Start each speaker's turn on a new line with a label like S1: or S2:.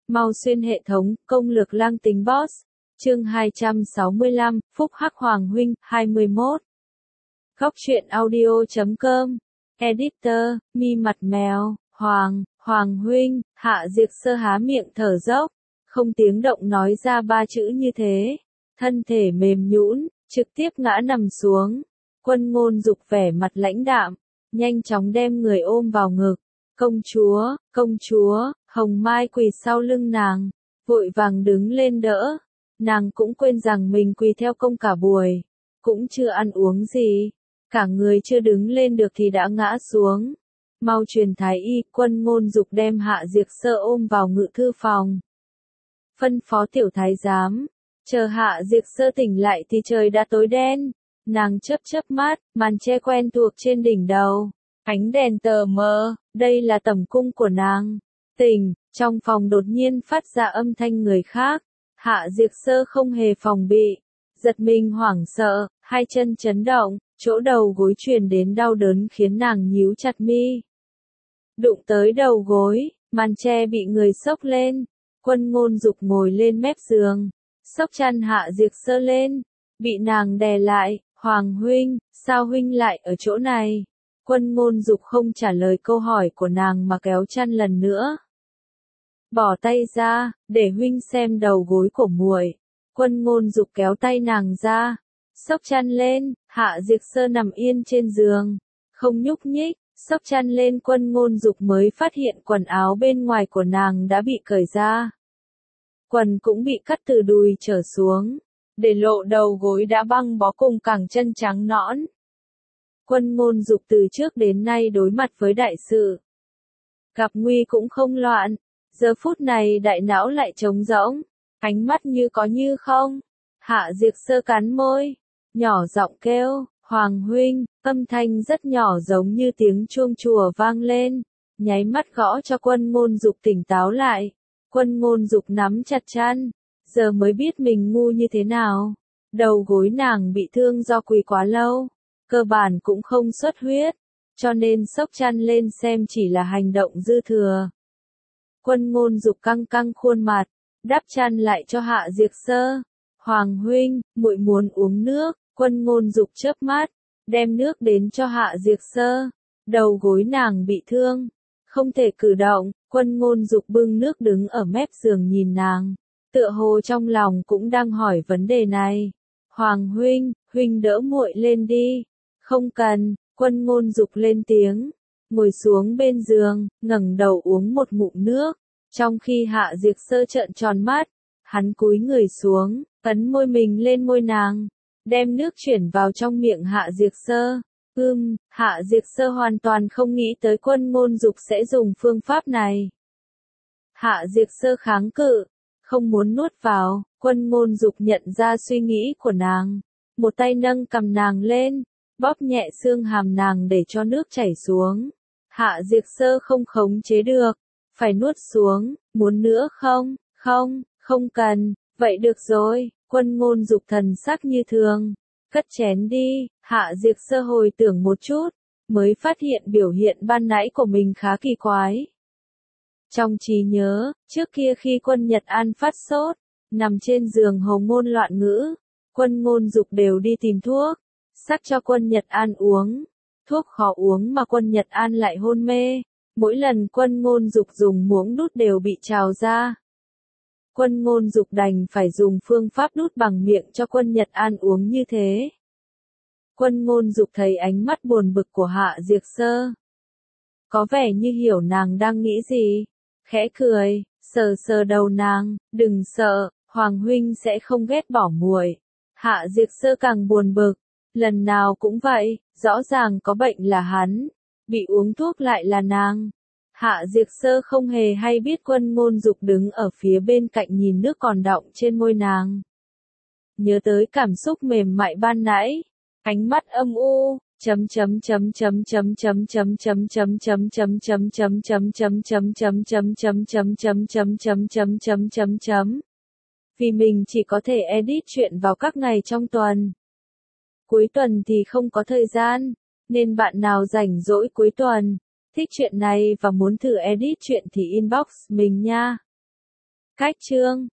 S1: Mau xuyên hệ thống, công lược lang tính boss. Chương 265, Phúc Hắc Hoàng huynh, 21. Góc truyện audio.com. Editor, Mi mặt mèo, Hoàng huynh, Hạ Diệp Sơ há miệng thở dốc, không tiếng động nói ra ba chữ như thế. Thân thể mềm nhũn, trực tiếp ngã nằm xuống. Quân Ngôn Dục vẻ mặt lãnh đạm, nhanh chóng đem người ôm vào ngực. Công chúa, Hồng Mai quỳ sau lưng nàng, vội vàng đứng lên đỡ. Nàng cũng quên rằng mình quỳ theo công cả buổi, cũng chưa ăn uống gì, cả người chưa đứng lên được thì đã ngã xuống. Mau truyền thái y. Quân Ngôn Dục đem Hạ Diệp Sơ ôm vào ngự thư phòng. Phân phó tiểu thái giám, chờ Hạ Diệp Sơ tỉnh lại thì trời đã tối đen. Nàng chớp mắt, màn che quen thuộc trên đỉnh đầu, ánh đèn tờ mờ, đây là tẩm cung của nàng. Tỉnh, trong phòng đột nhiên phát ra âm thanh người khác. Hạ Diệp Sơ không hề phòng bị, giật mình hoảng sợ, hai chân chấn động, chỗ đầu gối truyền đến đau đớn khiến nàng nhíu chặt mi. Đụng tới đầu gối, màn che bị người xốc lên. Quân Ngôn Dục ngồi lên mép giường, xốc chăn Hạ Diệp Sơ lên, bị nàng đè lại. Hoàng huynh, sao huynh lại ở chỗ này? Quân Ngôn Dục không trả lời câu hỏi của nàng mà kéo chăn lần nữa. Bỏ tay ra, để huynh xem đầu gối của muội. Quân Ngôn Dục kéo tay nàng ra, xốc chăn lên. Hạ Diệp Sơ nằm yên trên giường, không nhúc nhích. Xốc chăn lên, Quân Ngôn Dục mới phát hiện quần áo bên ngoài của nàng đã bị cởi ra. Quần cũng bị cắt từ đùi trở xuống, để lộ đầu gối đã băng bó cùng cẳng chân trắng nõn. Quân Ngôn Dục từ trước đến nay đối mặt với đại sự, gặp nguy cũng không loạn. Giờ phút này đại não lại trống rỗng, ánh mắt như có như không. Hạ Diệp Sơ cắn môi, nhỏ giọng kêu, Hoàng huynh, âm thanh rất nhỏ giống như tiếng chuông chùa vang lên, nháy mắt gõ cho Quân Ngôn Dục tỉnh táo lại. Quân Ngôn Dục nắm chặt chăn, giờ mới biết mình ngu như thế nào. Đầu gối nàng bị thương do quỳ quá lâu, cơ bản cũng không xuất huyết, cho nên xốc chăn lên xem chỉ là hành động dư thừa. Quân Ngôn Dục căng khuôn mặt, đắp chăn lại cho Hạ Diệp Sơ. Hoàng huynh, muội muốn uống nước. Quân Ngôn Dục chớp mắt, đem nước đến cho Hạ Diệp Sơ. Đầu gối nàng bị thương, không thể cử động. Quân Ngôn Dục bưng nước đứng ở mép giường nhìn nàng, tựa hồ trong lòng cũng đang hỏi vấn đề này. Hoàng huynh, huynh đỡ muội lên đi. Không cần. Quân Ngôn Dục lên tiếng, ngồi xuống bên giường, ngẩng đầu uống một ngụm nước. Trong khi Hạ Diệp Sơ trợn tròn mắt, hắn cúi người xuống, ấn môi mình lên môi nàng, đem nước chuyển vào trong miệng Hạ Diệp Sơ. Hạ Diệp Sơ hoàn toàn không nghĩ tới Quân Ngôn Dục sẽ dùng phương pháp này. Hạ Diệp Sơ kháng cự, không muốn nuốt vào. Quân Ngôn Dục nhận ra suy nghĩ của nàng, một tay nâng cằm nàng lên, bóp nhẹ xương hàm nàng để cho nước chảy xuống. Hạ Diệp Sơ không khống chế được, phải nuốt xuống. Muốn nữa không? Không cần. Vậy được rồi. Quân Ngôn Dục thần sắc như thường, cất chén đi. Hạ Diệp Sơ hồi tưởng một chút, mới phát hiện biểu hiện ban nãy của mình khá kỳ quái. Trong trí nhớ, trước kia khi Quân Nhật An phát sốt, nằm trên giường hồ ngôn loạn ngữ, Quân Ngôn Dục đều đi tìm thuốc, sắc cho Quân Nhật An uống. Thuốc khó uống mà Quân Nhật An lại hôn mê. Mỗi lần Quân Ngôn Dục dùng muỗng đút đều bị trào ra. Quân Ngôn Dục đành phải dùng phương pháp đút bằng miệng cho Quân Nhật An uống như thế. Quân Ngôn Dục thấy ánh mắt buồn bực của Hạ Diệp Sơ, có vẻ như hiểu nàng đang nghĩ gì, khẽ cười, sờ đầu nàng, đừng sợ, Hoàng huynh sẽ không ghét bỏ muội. Hạ Diệp Sơ càng buồn bực, lần nào cũng vậy, rõ ràng có bệnh là hắn, bị uống thuốc lại là nàng. Hạ Diệp Sơ không hề hay biết Quân Ngôn Dục đứng ở phía bên cạnh nhìn nước còn đọng trên môi nàng. Nhớ tới cảm xúc mềm mại ban nãy, ánh mắt âm u, vì mình chỉ có thể edit chuyện vào các ngày trong tuần. Cuối tuần thì không có thời gian, nên bạn nào rảnh rỗi cuối tuần, thích chuyện này và muốn thử edit chuyện thì inbox mình nha. Cách chương